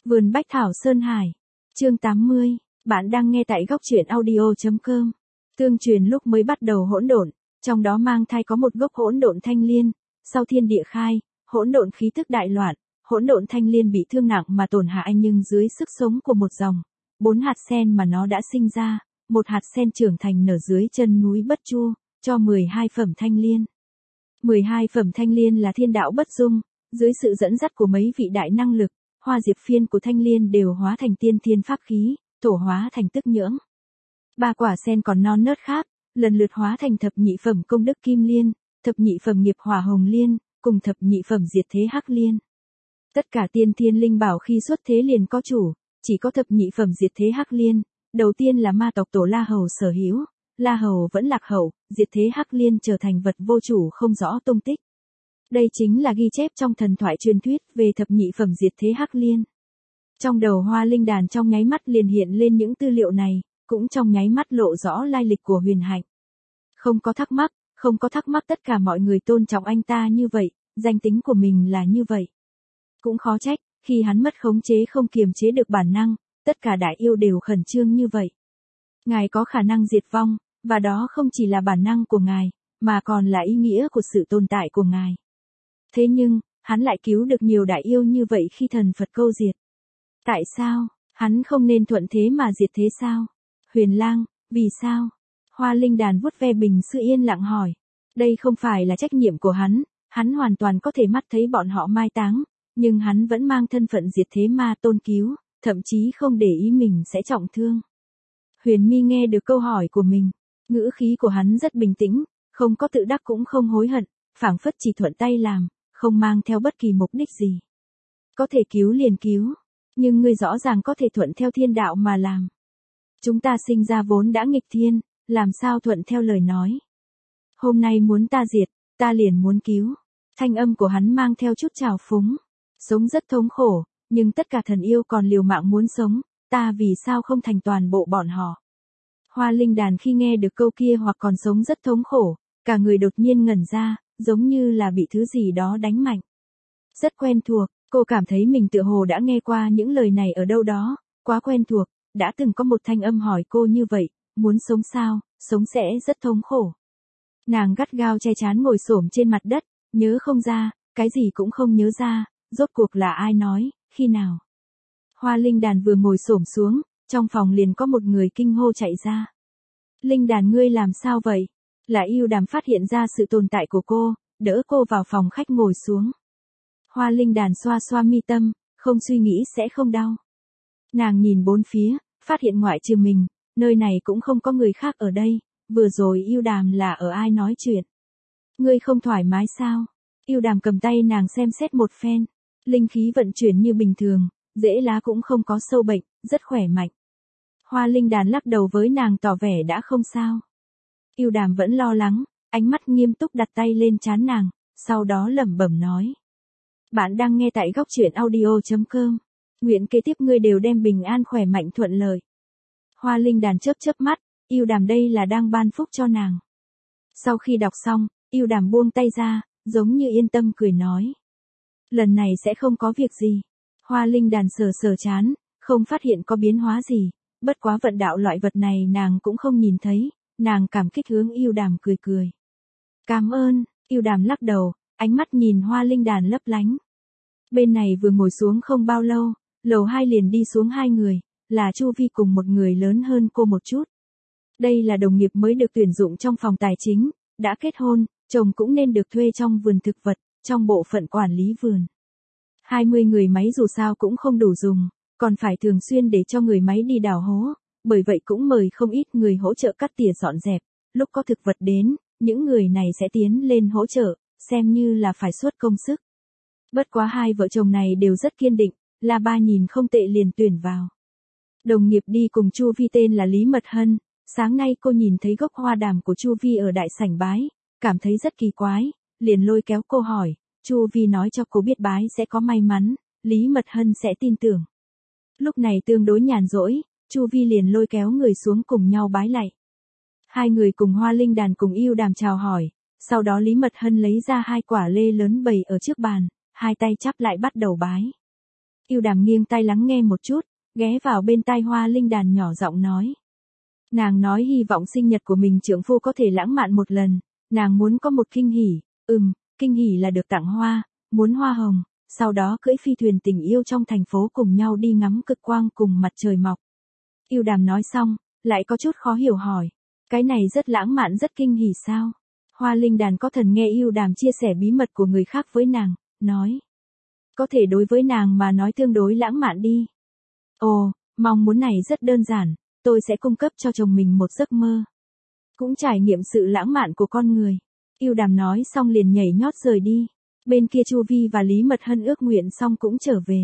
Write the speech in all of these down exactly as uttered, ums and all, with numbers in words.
Vườn Bách Thảo Sơn Hải. Chương tám mươi. Bạn đang nghe tại góc truyện audio chấm com. Tương truyền lúc mới bắt đầu hỗn độn, trong đó mang thai có một gốc hỗn độn thanh liên, sau thiên địa khai, hỗn độn khí tức đại loạn, hỗn độn thanh liên bị thương nặng mà tổn hại nhưng dưới sức sống của một dòng, bốn hạt sen mà nó đã sinh ra, một hạt sen trưởng thành nở dưới chân núi Bất Chu, cho mười hai phẩm thanh liên. mười hai phẩm thanh liên là thiên đạo bất dung, dưới sự dẫn dắt của mấy vị đại năng lực, hoa diệp phiên của thanh liên đều hóa thành tiên thiên pháp khí, tổ hóa thành tức nhưỡng. Ba quả sen còn non nớt khác, lần lượt hóa thành thập nhị phẩm công đức kim liên, thập nhị phẩm nghiệp hỏa hồng liên, cùng thập nhị phẩm diệt thế hắc liên. Tất cả tiên thiên linh bảo khi xuất thế liền có chủ, chỉ có thập nhị phẩm diệt thế hắc liên, đầu tiên là ma tộc tổ La Hầu sở hữu, La Hầu vẫn lạc hậu, diệt thế hắc liên trở thành vật vô chủ không rõ tung tích. Đây chính là ghi chép trong thần thoại truyền thuyết về thập nhị phẩm diệt thế hắc liên. Trong đầu Hoa Linh Đàn trong nháy mắt liền hiện lên những tư liệu này, cũng trong nháy mắt lộ rõ lai lịch của Huyền Hạnh. Không có thắc mắc, không có thắc mắc tất cả mọi người tôn trọng anh ta như vậy, danh tính của mình là như vậy. Cũng khó trách, khi hắn mất khống chế không kiềm chế được bản năng, tất cả đại yêu đều khẩn trương như vậy. Ngài có khả năng diệt vong, và đó không chỉ là bản năng của ngài, mà còn là ý nghĩa của sự tồn tại của ngài. Thế nhưng, hắn lại cứu được nhiều đại yêu như vậy khi thần Phật câu diệt. Tại sao, hắn không nên thuận thế mà diệt thế sao? Huyền Lang, vì sao? Hoa Linh Đàn vuốt ve bình sư yên lặng hỏi. Đây không phải là trách nhiệm của hắn, hắn hoàn toàn có thể mắt thấy bọn họ mai táng, nhưng hắn vẫn mang thân phận diệt thế ma tôn cứu, thậm chí không để ý mình sẽ trọng thương. Huyền Mi nghe được câu hỏi của mình, ngữ khí của hắn rất bình tĩnh, không có tự đắc cũng không hối hận, phảng phất chỉ thuận tay làm, không mang theo bất kỳ mục đích gì. Có thể cứu liền cứu, nhưng ngươi rõ ràng có thể thuận theo thiên đạo mà làm. Chúng ta sinh ra vốn đã nghịch thiên, làm sao thuận theo lời nói. Hôm nay muốn ta diệt, ta liền muốn cứu. Thanh âm của hắn mang theo chút trào phúng. Sống rất thống khổ, nhưng tất cả thần yêu còn liều mạng muốn sống, ta vì sao không thành toàn bộ bọn họ. Hoa Linh Đàn khi nghe được câu kia hoặc còn sống rất thống khổ, cả người đột nhiên ngẩn ra, giống như là bị thứ gì đó đánh mạnh. Rất quen thuộc, cô cảm thấy mình tựa hồ đã nghe qua những lời này ở đâu đó, quá quen thuộc, đã từng có một thanh âm hỏi cô như vậy, muốn sống sao, sống sẽ rất thống khổ. Nàng gắt gao che chán ngồi xổm trên mặt đất, nhớ không ra, cái gì cũng không nhớ ra, rốt cuộc là ai nói, khi nào. Hoa Linh Đàn vừa ngồi xổm xuống, trong phòng liền có một người kinh hô chạy ra. Linh Đàn ngươi làm sao vậy? Là Yêu Đàm phát hiện ra sự tồn tại của cô, đỡ cô vào phòng khách ngồi xuống. Hoa Linh Đàn xoa xoa mi tâm, không suy nghĩ sẽ không đau. Nàng nhìn bốn phía, phát hiện ngoại trừ mình, nơi này cũng không có người khác ở đây, vừa rồi Yêu Đàm là ở ai nói chuyện. Ngươi không thoải mái sao? Yêu Đàm cầm tay nàng xem xét một phen, linh khí vận chuyển như bình thường, rễ lá cũng không có sâu bệnh, rất khỏe mạnh. Hoa Linh Đàn lắc đầu với nàng tỏ vẻ đã không sao. Yêu Đàm vẫn lo lắng, ánh mắt nghiêm túc đặt tay lên trán nàng, sau đó lẩm bẩm nói. Bạn đang nghe tại góc truyện audio chấm com. Nguyện kế tiếp ngươi đều đem bình an khỏe mạnh thuận lợi. Hoa Linh Đàn chớp chớp mắt, Yêu Đàm đây là đang ban phúc cho nàng. Sau khi đọc xong, Yêu Đàm buông tay ra, giống như yên tâm cười nói. Lần này sẽ không có việc gì. Hoa Linh Đàn sờ sờ chán, không phát hiện có biến hóa gì, bất quá vận đạo loại vật này nàng cũng không nhìn thấy, nàng cảm kích hướng Yêu Đàm cười cười. Cảm ơn, Yêu Đàm lắc đầu, ánh mắt nhìn Hoa Linh Đàn lấp lánh. Bên này vừa ngồi xuống không bao lâu, lầu hai liền đi xuống hai người, là Chu Vi cùng một người lớn hơn cô một chút. Đây là đồng nghiệp mới được tuyển dụng trong phòng tài chính, đã kết hôn, chồng cũng nên được thuê trong vườn thực vật, trong bộ phận quản lý vườn. hai mươi người máy dù sao cũng không đủ dùng, còn phải thường xuyên để cho người máy đi đào hố, bởi vậy cũng mời không ít người hỗ trợ cắt tỉa dọn dẹp, lúc có thực vật đến, những người này sẽ tiến lên hỗ trợ, xem như là phải xuất công sức. Bất quá hai vợ chồng này đều rất kiên định, là ba nhìn không tệ liền tuyển vào. Đồng nghiệp đi cùng Chu Vi tên là Lý Mật Hân, sáng nay cô nhìn thấy gốc hoa đàm của Chu Vi ở đại sảnh bái, cảm thấy rất kỳ quái, liền lôi kéo cô hỏi, Chu Vi nói cho cô biết bái sẽ có may mắn, Lý Mật Hân sẽ tin tưởng. Lúc này tương đối nhàn rỗi, Chu Vi liền lôi kéo người xuống cùng nhau bái lạy. Hai người cùng Hoa Linh Đàn cùng Yêu Đàm chào hỏi, sau đó Lý Mật Hân lấy ra hai quả lê lớn bày ở trước bàn, hai tay chắp lại bắt đầu bái. Yêu Đàm nghiêng tai lắng nghe một chút, ghé vào bên tai Hoa Linh Đàn nhỏ giọng nói. Nàng nói hy vọng sinh nhật của mình trượng phu có thể lãng mạn một lần, nàng muốn có một kinh hỉ, ừm, kinh hỉ là được tặng hoa, muốn hoa hồng, sau đó cưỡi phi thuyền tình yêu trong thành phố cùng nhau đi ngắm cực quang cùng mặt trời mọc. Yêu Đàm nói xong, lại có chút khó hiểu hỏi, cái này rất lãng mạn rất kinh hỉ sao? Hoa Linh Đàn có thần nghe Yêu Đàm chia sẻ bí mật của người khác với nàng, nói. Có thể đối với nàng mà nói tương đối lãng mạn đi. Ồ, mong muốn này rất đơn giản, tôi sẽ cung cấp cho chồng mình một giấc mơ. Cũng trải nghiệm sự lãng mạn của con người. Yêu Đàm nói xong liền nhảy nhót rời đi. Bên kia Chu Vi và Lý Mật Hân ước nguyện xong cũng trở về.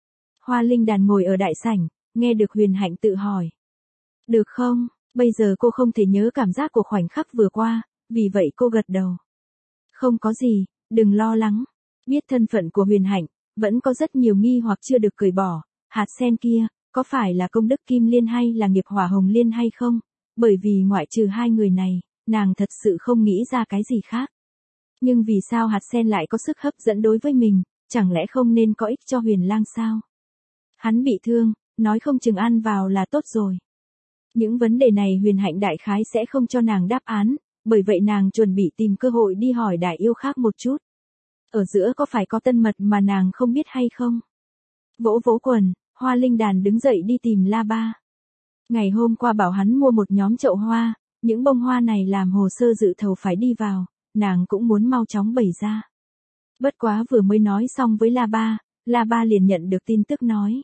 Hoa Linh Đàn ngồi ở đại sảnh, nghe được Huyền Hạnh tự hỏi. Được không, bây giờ cô không thể nhớ cảm giác của khoảnh khắc vừa qua, vì vậy cô gật đầu. Không có gì, đừng lo lắng. Biết thân phận của Huyền Hạnh, vẫn có rất nhiều nghi hoặc chưa được cởi bỏ. Hạt sen kia, có phải là công đức Kim Liên hay là nghiệp hỏa Hồng Liên hay không? Bởi vì ngoại trừ hai người này, nàng thật sự không nghĩ ra cái gì khác. Nhưng vì sao hạt sen lại có sức hấp dẫn đối với mình, chẳng lẽ không nên có ích cho Huyền Lang sao? Hắn bị thương, nói không chừng ăn vào là tốt rồi. Những vấn đề này Huyền Hạnh đại khái sẽ không cho nàng đáp án, bởi vậy nàng chuẩn bị tìm cơ hội đi hỏi đại yêu khác một chút. Ở giữa có phải có tân mật mà nàng không biết hay không? Vỗ vỗ quần, Hoa Linh Đàn đứng dậy đi tìm La Ba. Ngày hôm qua bảo hắn mua một nhóm chậu hoa, những bông hoa này làm hồ sơ dự thầu phải đi vào, nàng cũng muốn mau chóng bày ra. Bất quá vừa mới nói xong với La Ba, La Ba liền nhận được tin tức nói.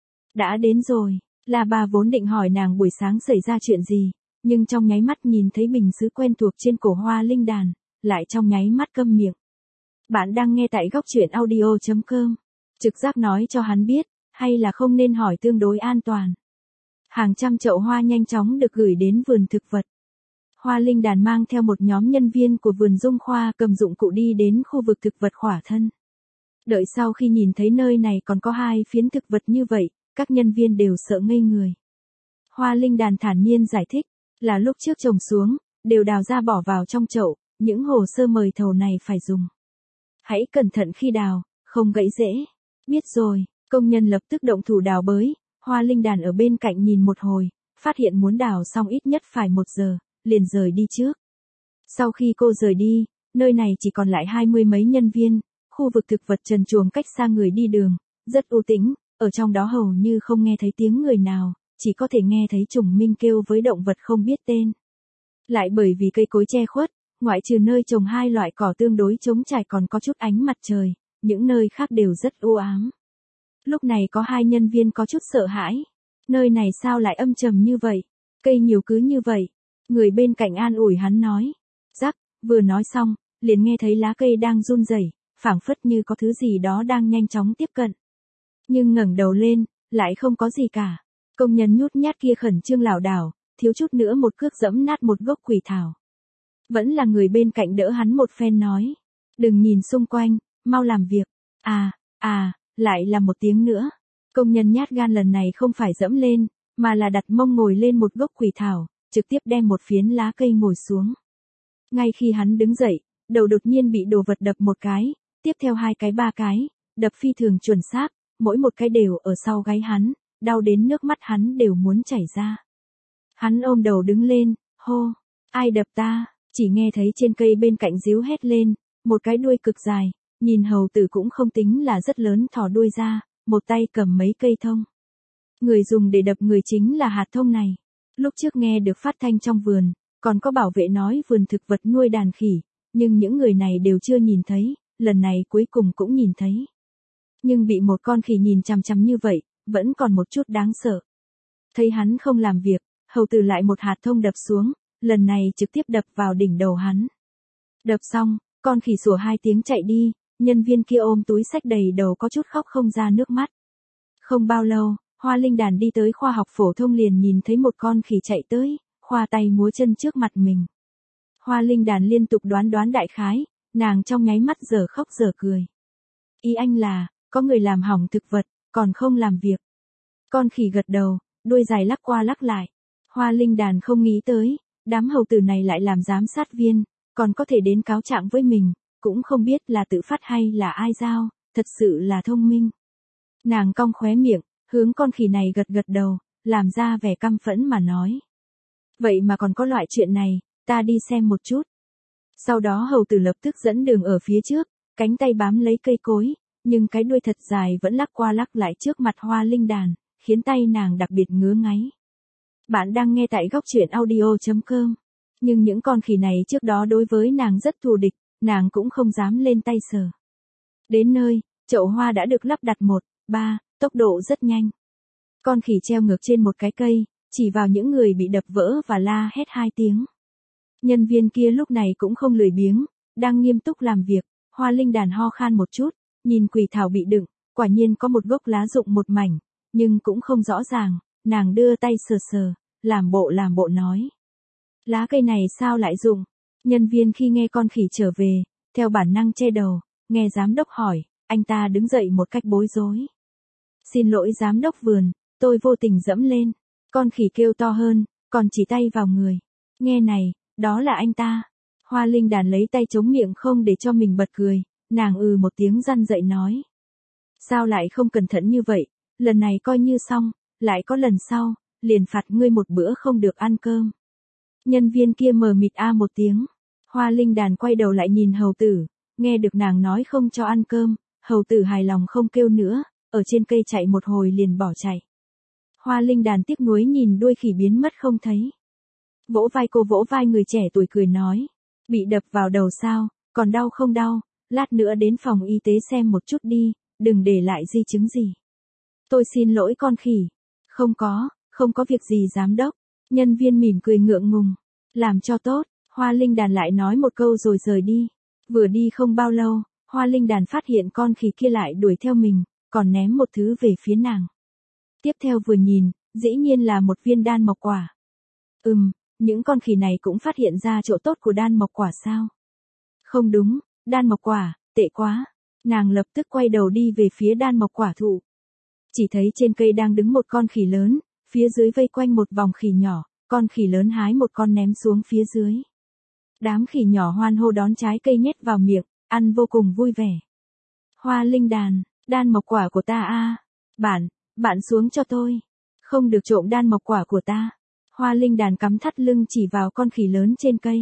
Đã đến rồi, La Ba vốn định hỏi nàng buổi sáng xảy ra chuyện gì, nhưng trong nháy mắt nhìn thấy bình sứ quen thuộc trên cổ Hoa Linh Đàn, lại trong nháy mắt câm miệng. Bạn đang nghe tại góc truyện audio chấm com. Trực giác nói cho hắn biết, hay là không nên hỏi tương đối an toàn. Hàng trăm chậu hoa nhanh chóng được gửi đến vườn thực vật. Hoa Linh Đàn mang theo một nhóm nhân viên của vườn Dung Khoa cầm dụng cụ đi đến khu vực thực vật khỏa thân. Đợi sau khi nhìn thấy nơi này còn có hai phiến thực vật như vậy, các nhân viên đều sợ ngây người. Hoa Linh Đàn thản nhiên giải thích, là lúc trước trồng xuống, đều đào ra bỏ vào trong chậu, những hồ sơ mời thầu này phải dùng. Hãy cẩn thận khi đào, không gãy rễ. Biết rồi, công nhân lập tức động thủ đào bới, Hoa Linh Đàn ở bên cạnh nhìn một hồi, phát hiện muốn đào xong ít nhất phải một giờ, liền rời đi trước. Sau khi cô rời đi, nơi này chỉ còn lại hai mươi mấy nhân viên, khu vực thực vật trần truồng cách xa người đi đường, rất u tĩnh, ở trong đó hầu như không nghe thấy tiếng người nào, chỉ có thể nghe thấy trùng minh kêu với động vật không biết tên. Lại bởi vì cây cối che khuất, ngoại trừ nơi trồng hai loại cỏ tương đối trống trải còn có chút ánh mặt trời, những nơi khác đều rất u ám. Lúc này có hai nhân viên có chút sợ hãi. Nơi này sao lại âm trầm như vậy? Cây nhiều cứ như vậy. Người bên cạnh an ủi hắn nói. Rắc, vừa nói xong, liền nghe thấy lá cây đang run rẩy, phảng phất như có thứ gì đó đang nhanh chóng tiếp cận. Nhưng ngẩng đầu lên, lại không có gì cả. Công nhân nhút nhát kia khẩn trương lảo đảo, thiếu chút nữa một cước giẫm nát một gốc quỷ thảo. Vẫn là người bên cạnh đỡ hắn một phen nói. Đừng nhìn xung quanh, mau làm việc. À, à, lại là một tiếng nữa. Công nhân nhát gan lần này không phải dẫm lên, mà là đặt mông ngồi lên một gốc quỷ thảo, trực tiếp đem một phiến lá cây ngồi xuống. Ngay khi hắn đứng dậy, đầu đột nhiên bị đồ vật đập một cái, tiếp theo hai cái ba cái, đập phi thường chuẩn xác, mỗi một cái đều ở sau gáy hắn, đau đến nước mắt hắn đều muốn chảy ra. Hắn ôm đầu đứng lên, hô, ai đập ta, chỉ nghe thấy trên cây bên cạnh díu hét lên, một cái đuôi cực dài, nhìn hầu tử cũng không tính là rất lớn thò đuôi ra, một tay cầm mấy cây thông. Người dùng để đập người chính là hạt thông này. Lúc trước nghe được phát thanh trong vườn, còn có bảo vệ nói vườn thực vật nuôi đàn khỉ, nhưng những người này đều chưa nhìn thấy, lần này cuối cùng cũng nhìn thấy. Nhưng bị một con khỉ nhìn chằm chằm như vậy, vẫn còn một chút đáng sợ. Thấy hắn không làm việc, hầu tử lại một hạt thông đập xuống, lần này trực tiếp đập vào đỉnh đầu hắn. Đập xong, con khỉ sủa hai tiếng chạy đi, nhân viên kia ôm túi xách đầy đầu có chút khóc không ra nước mắt. Không bao lâu, Hoa Linh Đàn đi tới khoa học phổ thông liền nhìn thấy một con khỉ chạy tới, khoa tay múa chân trước mặt mình. Hoa Linh Đàn liên tục đoán đoán đại khái, nàng trong nháy mắt giờ khóc giờ cười. Ý anh là, có người làm hỏng thực vật, còn không làm việc. Con khỉ gật đầu, đuôi dài lắc qua lắc lại. Hoa Linh Đàn không nghĩ tới, đám hầu tử này lại làm giám sát viên, còn có thể đến cáo trạng với mình, cũng không biết là tự phát hay là ai giao, thật sự là thông minh. Nàng cong khóe miệng, hướng con khỉ này gật gật đầu, làm ra vẻ căm phẫn mà nói. Vậy mà còn có loại chuyện này, ta đi xem một chút. Sau đó hầu tử lập tức dẫn đường ở phía trước, cánh tay bám lấy cây cối, nhưng cái đuôi thật dài vẫn lắc qua lắc lại trước mặt Hoa Linh Đàn, khiến tay nàng đặc biệt ngứa ngáy. Bạn đang nghe tại góc truyện audio chấm com. Nhưng những con khỉ này trước đó đối với nàng rất thù địch, nàng cũng không dám lên tay sờ. Đến nơi, chậu hoa đã được lắp đặt một, ba, tốc độ rất nhanh. Con khỉ treo ngược trên một cái cây, chỉ vào những người bị đập vỡ và la hét hai tiếng. Nhân viên kia lúc này cũng không lười biếng, đang nghiêm túc làm việc. Hoa Linh Đàn ho khan một chút, nhìn quỷ thảo bị đựng, quả nhiên có một gốc lá rụng một mảnh, nhưng cũng không rõ ràng, nàng đưa tay sờ sờ, làm bộ làm bộ nói. Lá cây này sao lại rụng? Nhân viên khi nghe con khỉ trở về, theo bản năng che đầu, nghe giám đốc hỏi, anh ta đứng dậy một cách bối rối. Xin lỗi giám đốc vườn, tôi vô tình dẫm lên. Con khỉ kêu to hơn, còn chỉ tay vào người. Nghe này, đó là anh ta. Hoa Linh Đàn lấy tay chống miệng không để cho mình bật cười, nàng ừ một tiếng răn dậy nói. Sao lại không cẩn thận như vậy, lần này coi như xong, lại có lần sau, liền phạt ngươi một bữa không được ăn cơm. Nhân viên kia mờ mịt a một tiếng. Hoa Linh Đàn quay đầu lại nhìn hầu tử, nghe được nàng nói không cho ăn cơm, hầu tử hài lòng không kêu nữa, ở trên cây chạy một hồi liền bỏ chạy. Hoa Linh Đàn tiếc nuối nhìn đuôi khỉ biến mất không thấy. Vỗ vai cô vỗ vai người trẻ tuổi cười nói, bị đập vào đầu sao, còn đau không đau, lát nữa đến phòng y tế xem một chút đi, đừng để lại di chứng gì. Tôi xin lỗi con khỉ. Không có, không có việc gì giám đốc. Nhân viên mỉm cười ngượng ngùng. Làm cho tốt, Hoa Linh Đàn lại nói một câu rồi rời đi. Vừa đi không bao lâu, Hoa Linh Đàn phát hiện con khỉ kia lại đuổi theo mình, còn ném một thứ về phía nàng. Tiếp theo vừa nhìn, dĩ nhiên là một viên đan mộc quả. Ừm, những con khỉ này cũng phát hiện ra chỗ tốt của đan mộc quả sao? Không đúng, đan mộc quả, tệ quá. Nàng lập tức quay đầu đi về phía đan mộc quả thụ. Chỉ thấy trên cây đang đứng một con khỉ lớn, phía dưới vây quanh một vòng khỉ nhỏ, con khỉ lớn hái một con ném xuống phía dưới. Đám khỉ nhỏ hoan hô đón trái cây nhét vào miệng, ăn vô cùng vui vẻ. Hoa Linh Đàn, đan mộc quả của ta a, bạn, bạn xuống cho tôi. Không được trộm đan mộc quả của ta. Hoa Linh Đàn cắm thắt lưng chỉ vào con khỉ lớn trên cây.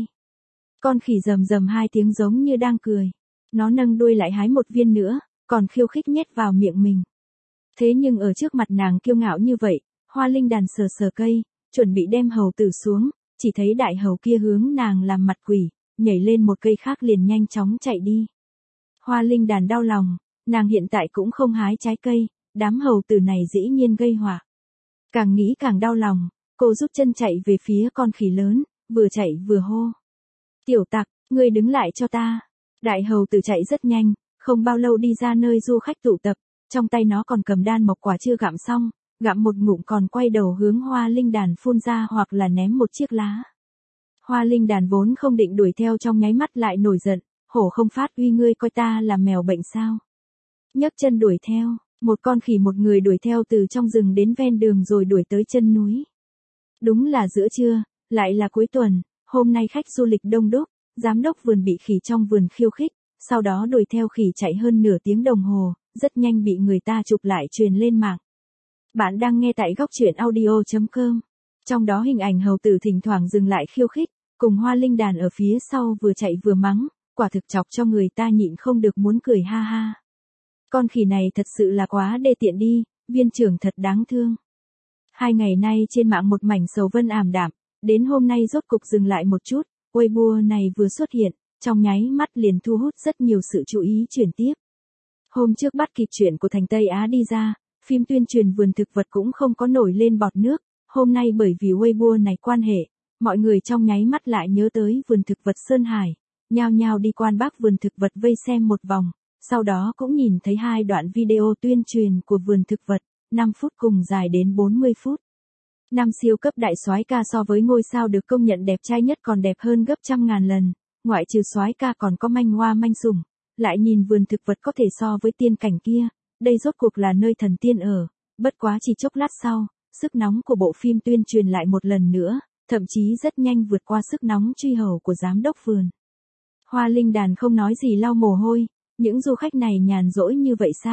Con khỉ rầm rầm hai tiếng giống như đang cười. Nó nâng đuôi lại hái một viên nữa, còn khiêu khích nhét vào miệng mình. Thế nhưng ở trước mặt nàng kiêu ngạo như vậy, Hoa Linh Đàn sờ sờ cây, chuẩn bị đem hầu tử xuống, chỉ thấy đại hầu kia hướng nàng làm mặt quỷ, nhảy lên một cây khác liền nhanh chóng chạy đi. Hoa Linh Đàn đau lòng, nàng hiện tại cũng không hái trái cây, đám hầu tử này dĩ nhiên gây họa. Càng nghĩ càng đau lòng, cô rút chân chạy về phía con khỉ lớn, vừa chạy vừa hô. Tiểu tặc, ngươi đứng lại cho ta. Đại hầu tử chạy rất nhanh, không bao lâu đi ra nơi du khách tụ tập, trong tay nó còn cầm đan mộc quả chưa gặm xong, gặm một ngụm còn quay đầu hướng Hoa Linh Đàn phun ra hoặc là ném một chiếc lá. Hoa Linh Đàn vốn không định đuổi theo trong nháy mắt lại nổi giận, hổ không phát uy ngươi coi ta là mèo bệnh sao. Nhấc chân đuổi theo, một con khỉ một người đuổi theo từ trong rừng đến ven đường rồi đuổi tới chân núi. Đúng là giữa trưa, lại là cuối tuần, hôm nay khách du lịch đông đúc, giám đốc vườn bị khỉ trong vườn khiêu khích, sau đó đuổi theo khỉ chạy hơn nửa tiếng đồng hồ, rất nhanh bị người ta chụp lại truyền lên mạng. Bạn đang nghe tại góc truyện audio chấm com. Trong đó hình ảnh hầu tử thỉnh thoảng dừng lại khiêu khích, cùng Hoa Linh Đàn ở phía sau vừa chạy vừa mắng, quả thực chọc cho người ta nhịn không được muốn cười ha ha. Con khỉ này thật sự là quá đê tiện đi, viên trưởng thật đáng thương. Hai ngày nay trên mạng một mảnh sầu vân ảm đạm, đến hôm nay rốt cục dừng lại một chút, Weibo này vừa xuất hiện, trong nháy mắt liền thu hút rất nhiều sự chú ý chuyển tiếp. Hôm trước bắt kịp chuyện của Thành Tây Á đi ra, phim tuyên truyền vườn thực vật cũng không có nổi lên bọt nước, hôm nay bởi vì Weibo này quan hệ, mọi người trong nháy mắt lại nhớ tới vườn thực vật Sơn Hải, nhao nhao đi quan bác vườn thực vật vây xem một vòng, sau đó cũng nhìn thấy hai đoạn video tuyên truyền của vườn thực vật, năm phút cùng dài đến bốn mươi phút. Năm siêu cấp đại soái ca so với ngôi sao được công nhận đẹp trai nhất còn đẹp hơn gấp trăm ngàn lần, ngoại trừ soái ca còn có manh hoa manh sủng, lại nhìn vườn thực vật có thể so với tiên cảnh kia, đây rốt cuộc là nơi thần tiên ở, bất quá chỉ chốc lát sau, sức nóng của bộ phim tuyên truyền lại một lần nữa, thậm chí rất nhanh vượt qua sức nóng truy hầu của giám đốc vườn. Hoa Linh Đàn không nói gì lau mồ hôi, những du khách này nhàn rỗi như vậy sao,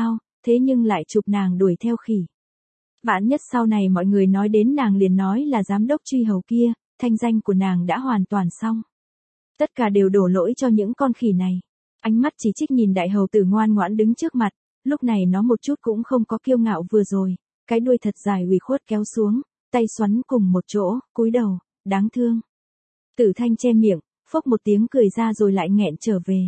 thế nhưng lại chụp nàng đuổi theo khỉ. Vạn nhất sau này mọi người nói đến nàng liền nói là giám đốc truy hầu kia, thanh danh của nàng đã hoàn toàn xong. Tất cả đều đổ lỗi cho những con khỉ này. Ánh mắt chỉ trích nhìn đại hầu tử ngoan ngoãn đứng trước mặt, lúc này nó một chút cũng không có kiêu ngạo vừa rồi, cái đuôi thật dài ủy khuất kéo xuống, tay xoắn cùng một chỗ, cúi đầu, đáng thương. Tử Thanh che miệng, phốc một tiếng cười ra rồi lại nghẹn trở về.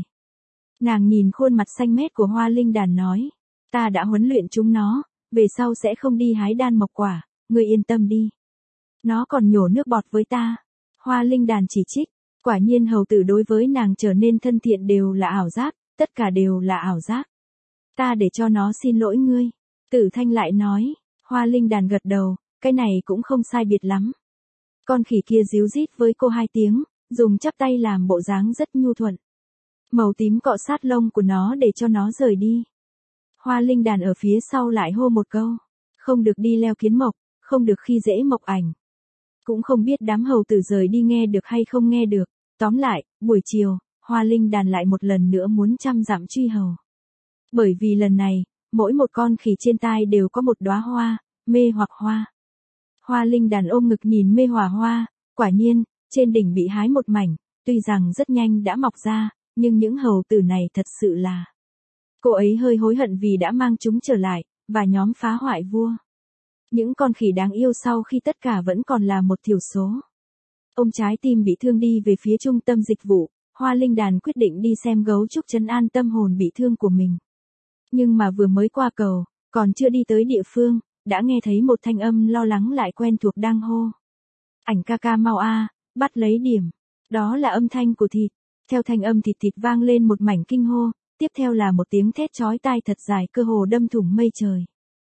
Nàng nhìn khuôn mặt xanh mét của Hoa Linh Đàn nói, ta đã huấn luyện chúng nó, về sau sẽ không đi hái đan mộc quả, ngươi yên tâm đi. Nó còn nhổ nước bọt với ta. Hoa Linh Đàn chỉ trích, quả nhiên hầu tử đối với nàng trở nên thân thiện đều là ảo giác, tất cả đều là ảo giác. Ta để cho nó xin lỗi ngươi. Tử Thanh lại nói, Hoa Linh Đàn gật đầu, cái này cũng không sai biệt lắm. Con khỉ kia díu rít với cô hai tiếng, dùng chắp tay làm bộ dáng rất nhu thuận. Màu tím cọ sát lông của nó để cho nó rời đi. Hoa Linh Đàn ở phía sau lại hô một câu, không được đi leo kiến mộc, không được khi dễ mộc ảnh. Cũng không biết đám hầu tử rời đi nghe được hay không nghe được. Tóm lại, buổi chiều, Hoa Linh Đàn lại một lần nữa muốn trăm dặm truy hầu. Bởi vì lần này, mỗi một con khỉ trên tai đều có một đóa hoa, mê hoặc hoa. Hoa Linh Đàn ôm ngực nhìn mê hỏa hoa, quả nhiên, trên đỉnh bị hái một mảnh, tuy rằng rất nhanh đã mọc ra, nhưng những hầu tử này thật sự là. Cô ấy hơi hối hận vì đã mang chúng trở lại, và nhóm phá hoại vua. Những con khỉ đáng yêu sau khi tất cả vẫn còn là một thiểu số. Ôm trái tim bị thương đi về phía trung tâm dịch vụ, Hoa Linh Đàn quyết định đi xem gấu trúc trấn an tâm hồn bị thương của mình. Nhưng mà vừa mới qua cầu, còn chưa đi tới địa phương, đã nghe thấy một thanh âm lo lắng lại quen thuộc đang hô. Ảnh ca ca mau a, bắt lấy điểm. Đó là âm thanh của thịt. Theo thanh âm thịt thịt vang lên một mảnh kinh hô, tiếp theo là một tiếng thét chói tai thật dài cơ hồ đâm thủng mây trời.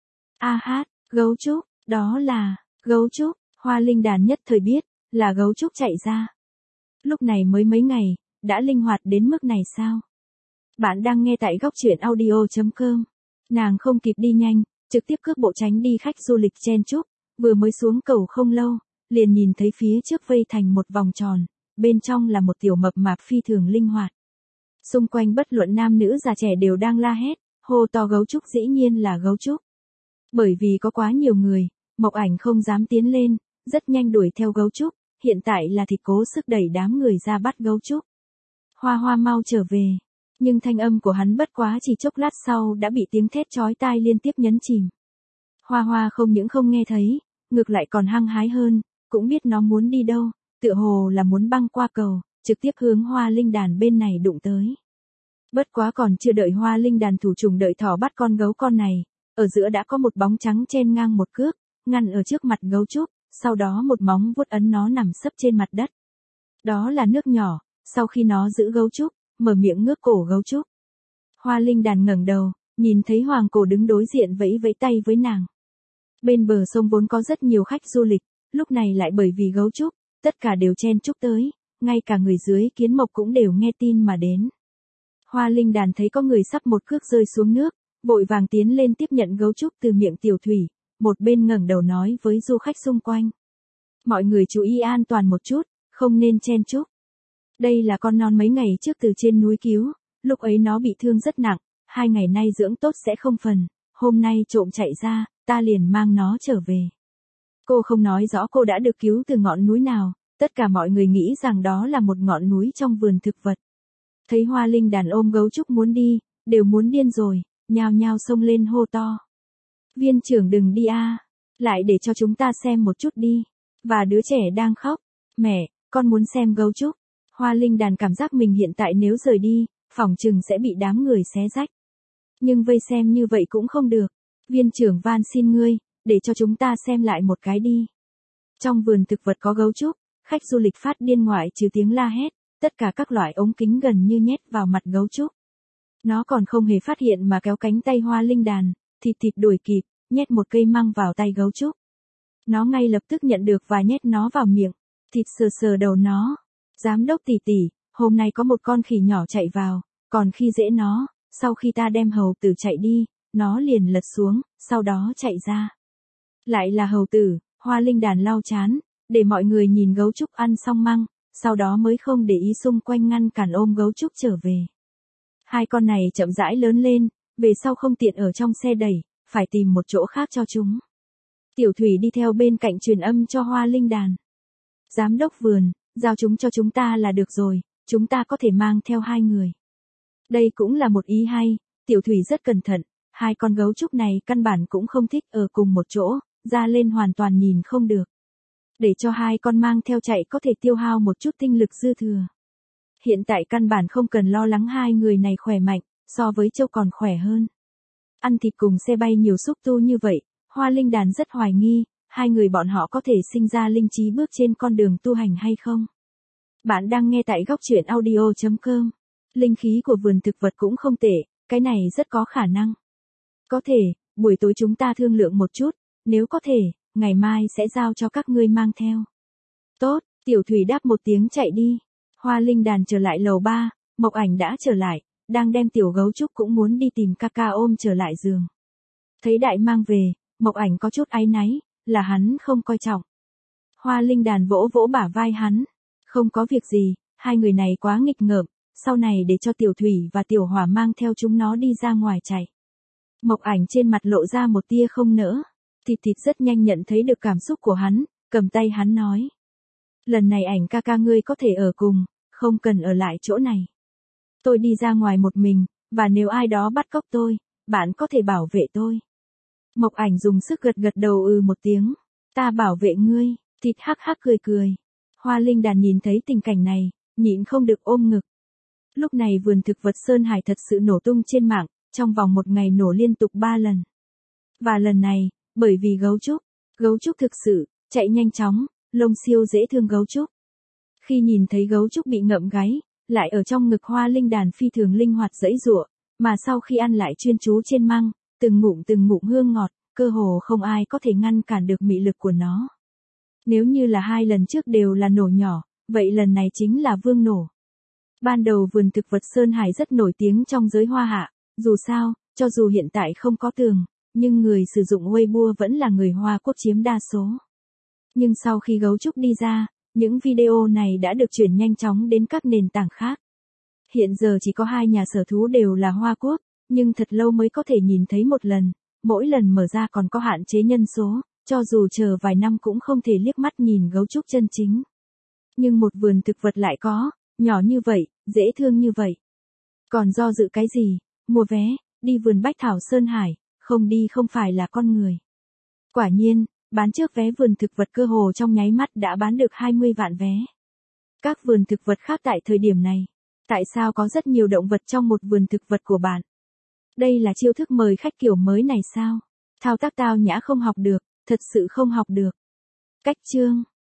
A hát, gấu trúc, đó là, gấu trúc, Hoa Linh Đàn nhất thời biết, là gấu trúc chạy ra. Lúc này mới mấy ngày, đã linh hoạt đến mức này sao? Bạn đang nghe tại góc truyện audio chấm com. Nàng không kịp đi nhanh, trực tiếp cước bộ tránh đi khách du lịch chen chúc, vừa mới xuống cầu không lâu, liền nhìn thấy phía trước vây thành một vòng tròn, bên trong là một tiểu mập mạp phi thường linh hoạt. Xung quanh bất luận nam nữ già trẻ đều đang la hét, hô to gấu trúc dĩ nhiên là gấu trúc. Bởi vì có quá nhiều người, Mộc Ảnh không dám tiến lên, rất nhanh đuổi theo gấu trúc, hiện tại là thịt cố sức đẩy đám người ra bắt gấu trúc. Hoa Hoa mau trở về, nhưng thanh âm của hắn bất quá chỉ chốc lát sau đã bị tiếng thét chói tai liên tiếp nhấn chìm. Hoa Hoa không những không nghe thấy, ngược lại còn hăng hái hơn, cũng biết nó muốn đi đâu, tựa hồ là muốn băng qua cầu, trực tiếp hướng Hoa Linh Đàn bên này đụng tới. Bất quá còn chưa đợi Hoa Linh Đàn thủ trùng đợi thỏ bắt con gấu con này, ở giữa đã có một bóng trắng chen ngang một cước, ngăn ở trước mặt gấu trúc, sau đó một móng vuốt ấn nó nằm sấp trên mặt đất. Đó là nước nhỏ, sau khi nó giữ gấu trúc, mở miệng ngước cổ gấu trúc. Hoa Linh Đàn ngẩng đầu, nhìn thấy Hoàng Cổ đứng đối diện vẫy vẫy tay với nàng. Bên bờ sông vốn có rất nhiều khách du lịch, lúc này lại bởi vì gấu trúc, tất cả đều chen chúc tới, ngay cả người dưới kiến mộc cũng đều nghe tin mà đến. Hoa Linh Đàn thấy có người sắp một cước rơi xuống nước, vội vàng tiến lên tiếp nhận gấu trúc từ miệng tiểu thủy, một bên ngẩng đầu nói với du khách xung quanh. Mọi người chú ý an toàn một chút, không nên chen chúc. Đây là con non mấy ngày trước từ trên núi cứu, lúc ấy nó bị thương rất nặng, hai ngày nay dưỡng tốt sẽ không phần, hôm nay trộm chạy ra, ta liền mang nó trở về. Cô không nói rõ cô đã được cứu từ ngọn núi nào, tất cả mọi người nghĩ rằng đó là một ngọn núi trong vườn thực vật. Thấy Hoa Linh Đàn ôm gấu trúc muốn đi, đều muốn điên rồi, nhao nhao xông lên hô to. Viên trưởng đừng đi a, lại để cho chúng ta xem một chút đi. Và đứa trẻ đang khóc, mẹ, con muốn xem gấu trúc. Hoa Linh Đàn cảm giác mình hiện tại nếu rời đi, phỏng chừng sẽ bị đám người xé rách. Nhưng vây xem như vậy cũng không được. Viên trưởng van xin ngươi, để cho chúng ta xem lại một cái đi. Trong vườn thực vật có gấu trúc, khách du lịch phát điên ngoại trừ tiếng la hét, tất cả các loại ống kính gần như nhét vào mặt gấu trúc. Nó còn không hề phát hiện mà kéo cánh tay Hoa Linh Đàn, thịt thịt đuổi kịp, nhét một cây măng vào tay gấu trúc. Nó ngay lập tức nhận được và nhét nó vào miệng, thịt sờ sờ đầu nó. Giám đốc tỷ tỷ, hôm nay có một con khỉ nhỏ chạy vào, còn khi dễ nó, sau khi ta đem hầu tử chạy đi, nó liền lật xuống, sau đó chạy ra. Lại là hầu tử, Hoa Linh Đàn lau chán, để mọi người nhìn gấu trúc ăn xong măng, sau đó mới không để ý xung quanh ngăn cản ôm gấu trúc trở về. Hai con này chậm rãi lớn lên, về sau không tiện ở trong xe đẩy, phải tìm một chỗ khác cho chúng. Tiểu Thủy đi theo bên cạnh truyền âm cho Hoa Linh Đàn. Giám đốc vườn, giao chúng cho chúng ta là được rồi, chúng ta có thể mang theo hai người. Đây cũng là một ý hay, Tiểu Thủy rất cẩn thận, hai con gấu trúc này căn bản cũng không thích ở cùng một chỗ, ra lên hoàn toàn nhìn không được. Để cho hai con mang theo chạy có thể tiêu hao một chút tinh lực dư thừa. Hiện tại căn bản không cần lo lắng hai người này khỏe mạnh, so với Châu còn khỏe hơn. Ăn thịt cùng xe bay nhiều xúc tu như vậy, Hoa Linh Đàn rất hoài nghi, hai người bọn họ có thể sinh ra linh trí bước trên con đường tu hành hay không. Bạn đang nghe tại góc truyện audio chấm com. Linh khí của vườn thực vật cũng không tệ, cái này rất có khả năng. Có thể, buổi tối chúng ta thương lượng một chút, nếu có thể, ngày mai sẽ giao cho các ngươi mang theo. Tốt, Tiểu Thủy đáp một tiếng chạy đi. Hoa Linh Đàn trở lại lầu ba, Mộc Ảnh đã trở lại, đang đem tiểu gấu trúc cũng muốn đi tìm ca ca ôm trở lại giường. Thấy đại mang về, Mộc Ảnh có chút áy náy, là hắn không coi trọng. Hoa Linh Đàn vỗ vỗ bả vai hắn. Không có việc gì, hai người này quá nghịch ngợm, sau này để cho Tiểu Thủy và Tiểu Hỏa mang theo chúng nó đi ra ngoài chạy. Mộc Ảnh trên mặt lộ ra một tia không nỡ. Thịt Thịt rất nhanh nhận thấy được cảm xúc của hắn, cầm tay hắn nói. Lần này Ảnh ca ca ngươi có thể ở cùng, không cần ở lại chỗ này. Tôi đi ra ngoài một mình, và nếu ai đó bắt cóc tôi, bạn có thể bảo vệ tôi. Mộc Ảnh dùng sức gật gật đầu ừ một tiếng. Ta bảo vệ ngươi, Thịt hắc hắc cười cười. Hoa Linh Đàn nhìn thấy tình cảnh này, nhịn không được ôm ngực. Lúc này vườn thực vật Sơn Hải thật sự nổ tung trên mạng, trong vòng một ngày nổ liên tục ba lần. Và lần này, bởi vì gấu trúc, gấu trúc thực sự, chạy nhanh chóng, lông siêu dễ thương gấu trúc. Khi nhìn thấy gấu trúc bị ngậm gáy, lại ở trong ngực Hoa Linh Đàn phi thường linh hoạt giãy giụa, mà sau khi ăn lại chuyên chú trên măng, từng ngụm từng ngụm hương ngọt, cơ hồ không ai có thể ngăn cản được mị lực của nó. Nếu như là hai lần trước đều là nổ nhỏ, vậy lần này chính là vương nổ. Ban đầu vườn thực vật Sơn Hải rất nổi tiếng trong giới hoa hạ, dù sao, cho dù hiện tại không có tường, nhưng người sử dụng Weibo vẫn là người Hoa Quốc chiếm đa số. Nhưng sau khi gấu trúc đi ra, những video này đã được chuyển nhanh chóng đến các nền tảng khác. Hiện giờ chỉ có hai nhà sở thú đều là Hoa Quốc, nhưng thật lâu mới có thể nhìn thấy một lần, mỗi lần mở ra còn có hạn chế nhân số, cho dù chờ vài năm cũng không thể liếc mắt nhìn gấu trúc chân chính. Nhưng một vườn thực vật lại có, nhỏ như vậy, dễ thương như vậy. Còn do dự cái gì, mua vé, đi vườn Bách Thảo Sơn Hải, không đi không phải là con người. Quả nhiên, bán trước vé vườn thực vật cơ hồ trong nháy mắt đã bán được hai mươi vạn vé. Các vườn thực vật khác tại thời điểm này, tại sao có rất nhiều động vật trong một vườn thực vật của bạn? Đây là chiêu thức mời khách kiểu mới này sao? Thao tác tao nhã không học được, thật sự không học được. Cách chương